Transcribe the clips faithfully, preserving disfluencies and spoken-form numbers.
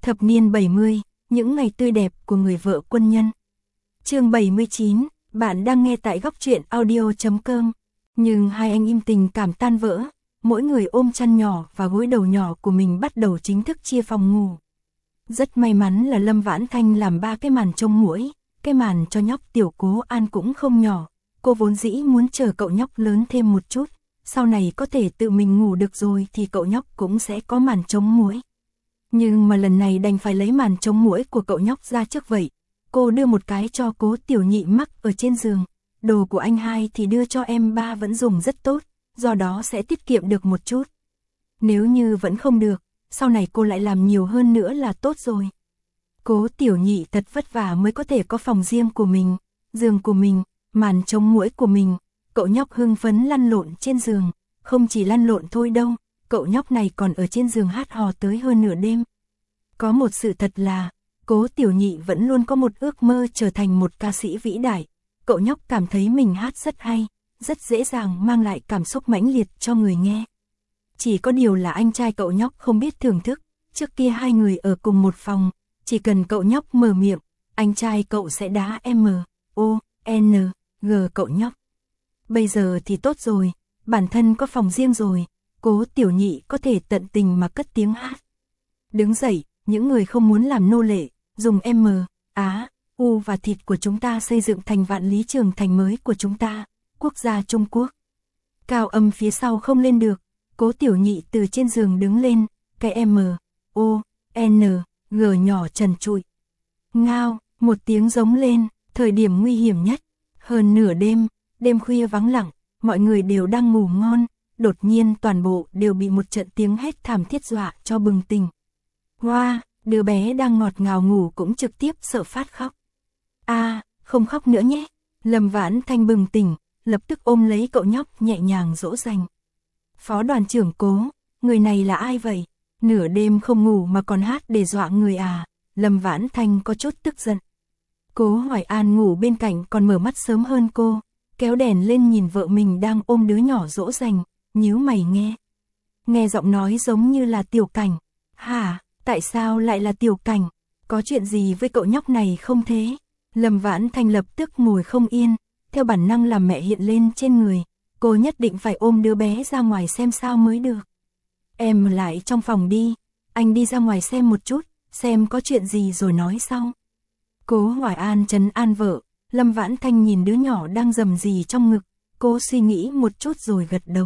Thập niên bảy mươi, những ngày tươi đẹp của người vợ quân nhân. Chương bảy mươi chín, bạn đang nghe tại góc truyện audio chấm com. Nhưng hai anh im tình cảm tan vỡ, mỗi người ôm chăn nhỏ và gối đầu nhỏ của mình bắt đầu chính thức chia phòng ngủ. Rất may mắn là Lâm Vãn Thanh làm ba cái màn trông muỗi, cái màn cho nhóc Tiểu Cố An cũng không nhỏ. Cô vốn dĩ muốn chờ cậu nhóc lớn thêm một chút, sau này có thể tự mình ngủ được rồi thì cậu nhóc cũng sẽ có màn trông muỗi. Nhưng mà lần này đành phải lấy màn trông muỗi của cậu nhóc ra trước vậy. Cô đưa một cái cho Cố Tiểu Nhị mắc ở trên giường, đồ của anh hai thì đưa cho em ba vẫn dùng rất tốt, do đó sẽ tiết kiệm được một chút. Nếu như vẫn không được, sau này cô lại làm nhiều hơn nữa là tốt rồi. Cố Tiểu Nhị thật vất vả mới có thể có phòng riêng của mình, giường của mình, màn trông muỗi của mình. Cậu nhóc hưng phấn lăn lộn trên giường, không chỉ lăn lộn thôi đâu, cậu nhóc này còn ở trên giường hát hò tới hơn nửa đêm. Có một sự thật là, Cố Tiểu Nhị vẫn luôn có một ước mơ trở thành một ca sĩ vĩ đại. Cậu nhóc cảm thấy mình hát rất hay, rất dễ dàng mang lại cảm xúc mãnh liệt cho người nghe. Chỉ có điều là anh trai cậu nhóc không biết thưởng thức, trước kia hai người ở cùng một phòng, chỉ cần cậu nhóc mở miệng, anh trai cậu sẽ đá M, O, N, G cậu nhóc. Bây giờ thì tốt rồi, bản thân có phòng riêng rồi, Cố Tiểu Nhị có thể tận tình mà cất tiếng hát. Đứng dậy, những người không muốn làm nô lệ, dùng M, Á, U và thịt của chúng ta xây dựng thành vạn lý trường thành mới của chúng ta, quốc gia Trung Quốc. Cao âm phía sau không lên được, Cố Tiểu Nhị từ trên giường đứng lên, cái M, O, N, G nhỏ trần trụi. Ngao, một tiếng giống lên, thời điểm nguy hiểm nhất, hơn nửa đêm, đêm khuya vắng lặng, mọi người đều đang ngủ ngon, đột nhiên toàn bộ đều bị một trận tiếng hét thảm thiết dọa cho bừng tỉnh. Hoa, wow, đứa bé đang ngọt ngào ngủ cũng trực tiếp sợ phát khóc. A, à, không khóc nữa nhé. Lâm Vãn Thanh bừng tỉnh, lập tức ôm lấy cậu nhóc nhẹ nhàng dỗ dành. Phó đoàn trưởng Cố, người này là ai vậy? Nửa đêm không ngủ mà còn hát để dọa người à? Lâm Vãn Thanh có chút tức giận. Cố Hoài An ngủ bên cạnh còn mở mắt sớm hơn cô, kéo đèn lên nhìn vợ mình đang ôm đứa nhỏ dỗ dành, nhíu mày nghe. Nghe giọng nói giống như là Tiểu Cảnh. Hả, tại sao lại là Tiểu Cảnh? Có chuyện gì với cậu nhóc này không thế? Lâm Vãn Thanh lập tức ngồi không yên, theo bản năng làm mẹ hiện lên trên người, cô nhất định phải ôm đứa bé ra ngoài xem sao mới được. Em lại trong phòng đi, anh đi ra ngoài xem một chút, xem có chuyện gì rồi nói sau. Cố Hoài An trấn an vợ, Lâm Vãn Thanh nhìn đứa nhỏ đang rầm rì trong ngực, cô suy nghĩ một chút rồi gật đầu.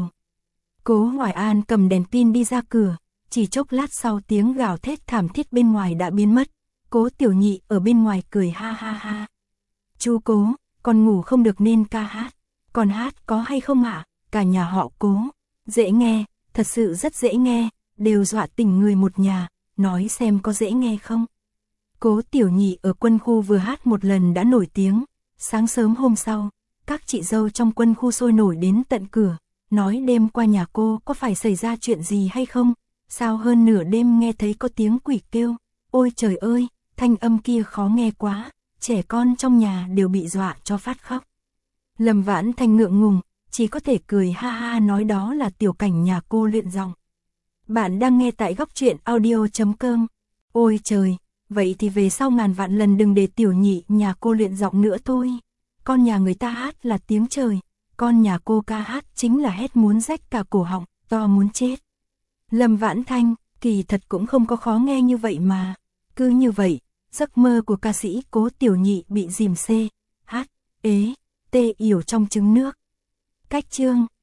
Cố Hoài An cầm đèn pin đi ra cửa, chỉ chốc lát sau tiếng gào thét thảm thiết bên ngoài đã biến mất. Cố Tiểu Nhị ở bên ngoài cười ha ha ha. Chú Cố, con ngủ không được nên ca hát. Con hát có hay không ạ? Cả nhà họ Cố. Dễ nghe, thật sự rất dễ nghe, đều dọa tỉnh người một nhà, nói xem có dễ nghe không. Cố Tiểu Nhị ở quân khu vừa hát một lần đã nổi tiếng. Sáng sớm hôm sau, các chị dâu trong quân khu sôi nổi đến tận cửa, nói đêm qua nhà cô có phải xảy ra chuyện gì hay không? Sao hơn nửa đêm nghe thấy có tiếng quỷ kêu? Ôi trời ơi, thanh âm kia khó nghe quá, trẻ con trong nhà đều bị dọa cho phát khóc. Lâm Vãn Thanh ngượng ngùng, chỉ có thể cười ha ha nói đó là Tiểu Cảnh nhà cô luyện giọng. Bạn đang nghe tại góc truyện audio chấm com. Ôi trời, vậy thì về sau ngàn vạn lần đừng để Tiểu Nhị nhà cô luyện giọng nữa thôi. Con nhà người ta hát là tiếng trời, con nhà cô ca hát chính là hét muốn rách cả cổ họng, to muốn chết. Lâm Vãn Thanh, kỳ thật cũng không có khó nghe như vậy mà. Cứ như vậy, giấc mơ của ca sĩ Cố Tiểu Nhị bị dìm C, H, ế, T yểu trong trứng nước. Cách chương